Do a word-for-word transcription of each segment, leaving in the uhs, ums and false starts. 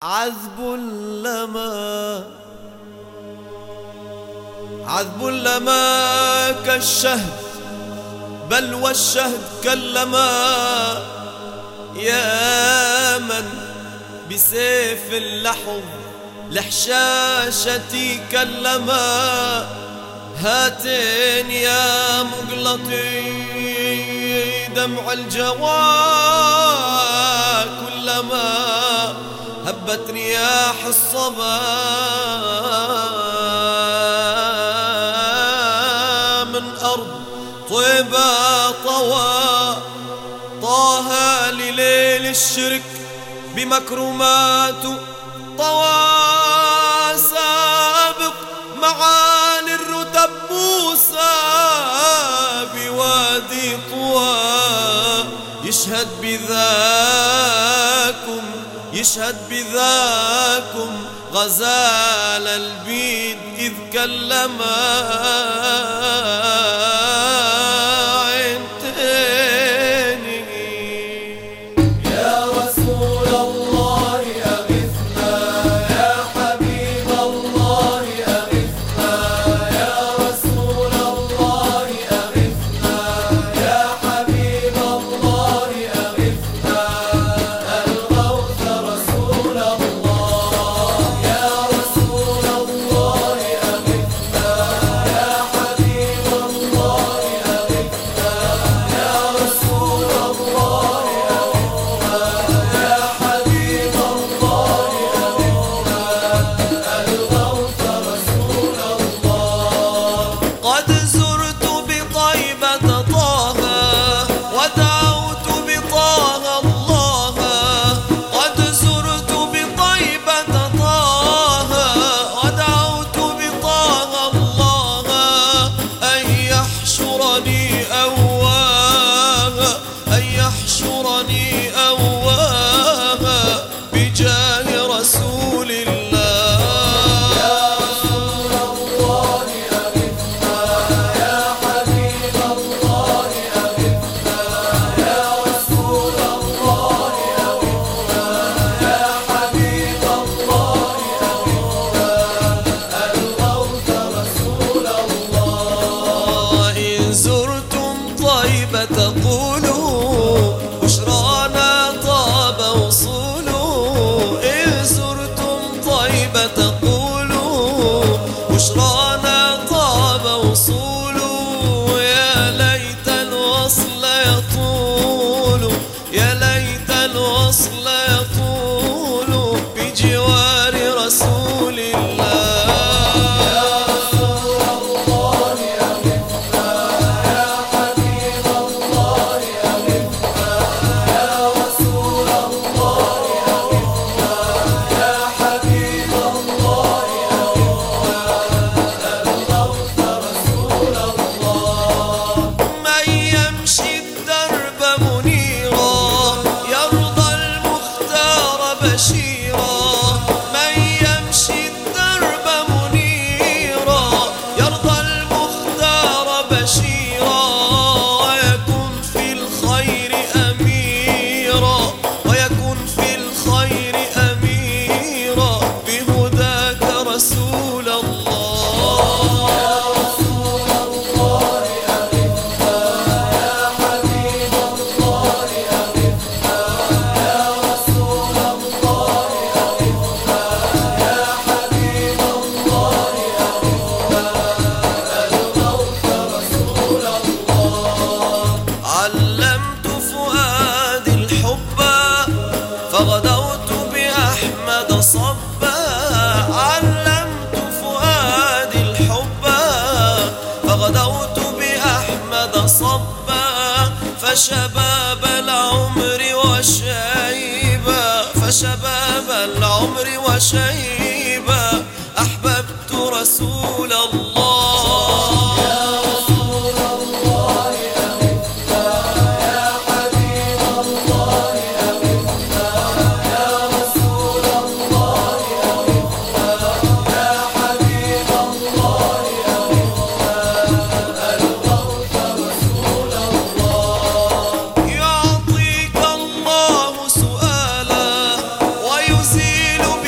عذب لما عذب لما كالشهد، بل والشهد كاللما. يا من بسيف اللحظ لحشاشتي كلما. هاتين يا مقلطي دمع الجوى كلما هبت رياح الصبا من أرض طيبة طوى. طه لليل الشرك بمكرماته طوى. سابق معالي الرتب موسى بوادي طوى. يشهد بذاكم يشهد بذاكم غزال البيد إذ كلما. تقولوا بشرانا طاب وصولوا. إن زرتم طيبة تقولوا بشرانا طاب وصولوا. يا ليت الوصل يطول يا ليت الوصل يطول بجوار رسول الله. فغدوت بأحمد صبا. علمت فؤادي الحب فغدوت بأحمد صبا. فشباب العمر وشيبا فشباب العمر وشيبا أحببت رسول الله. يعطيك الله سؤالا ويزيل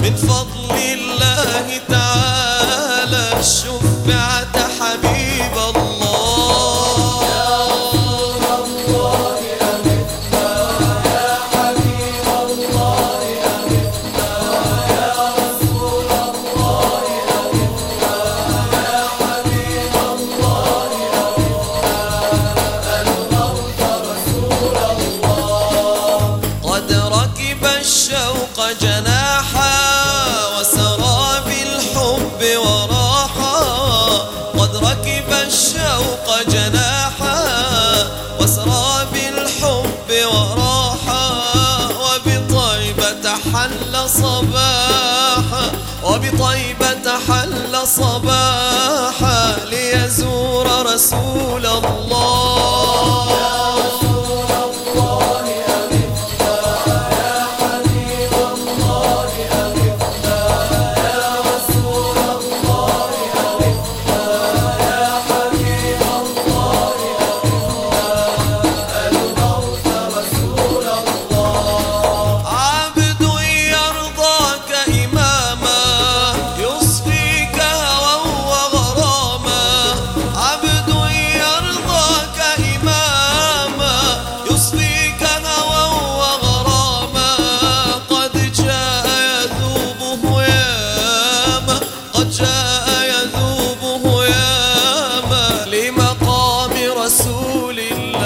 من فضل الله تعالى شفعت حبيب الله. يا رسول الله أمتنا، يا حبيب الله أمتنا، يا رسول الله أمتنا، يا حبيب الله أمتنا، الموت رسول الله. قد ركب الشوق جناحا وسرى بالحب وراحا، قد ركب الشوق جناحا وسرى بالحب وراحا، وبطيبة حل صباحا، وبطيبة حل صباحا ليزور رسول الله. يا رسول الله أمتنا، يا حبيب الله أمتنا، يا رسول الله أمتنا، يا حبيب الله أمتنا، الموت رسول الله. عبد يرضاك إماما يصفيك هوى وغراما، عبد يرضاك إماما يصفيك هوى وغراما، قد جاء يذوبه ياما، قد جاء يذوبه ياما لمقام رسول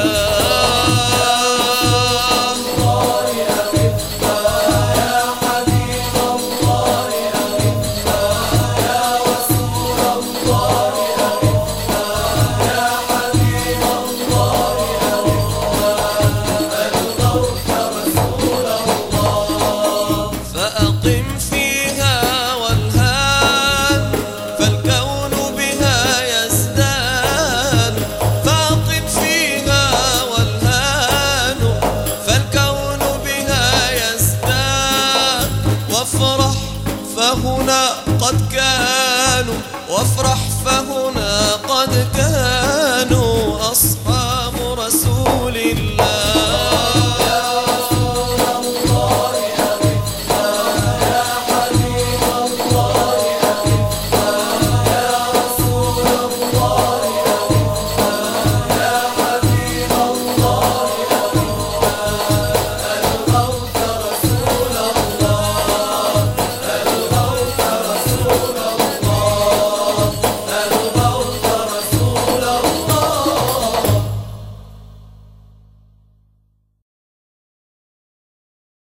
الله. الله أمتنا، يا حبيب الله أمتنا، يا رسول الله أمتنا، يا حبيب الله أمتنا، الموت رسول الله. فأقم فيها والهان فالكون بها يزدان، فأقم فيها والهان فالكون بها يزدان، وافرح فهنا قد كانوا، وافرح فهنا قد كانوا أصحاب رسول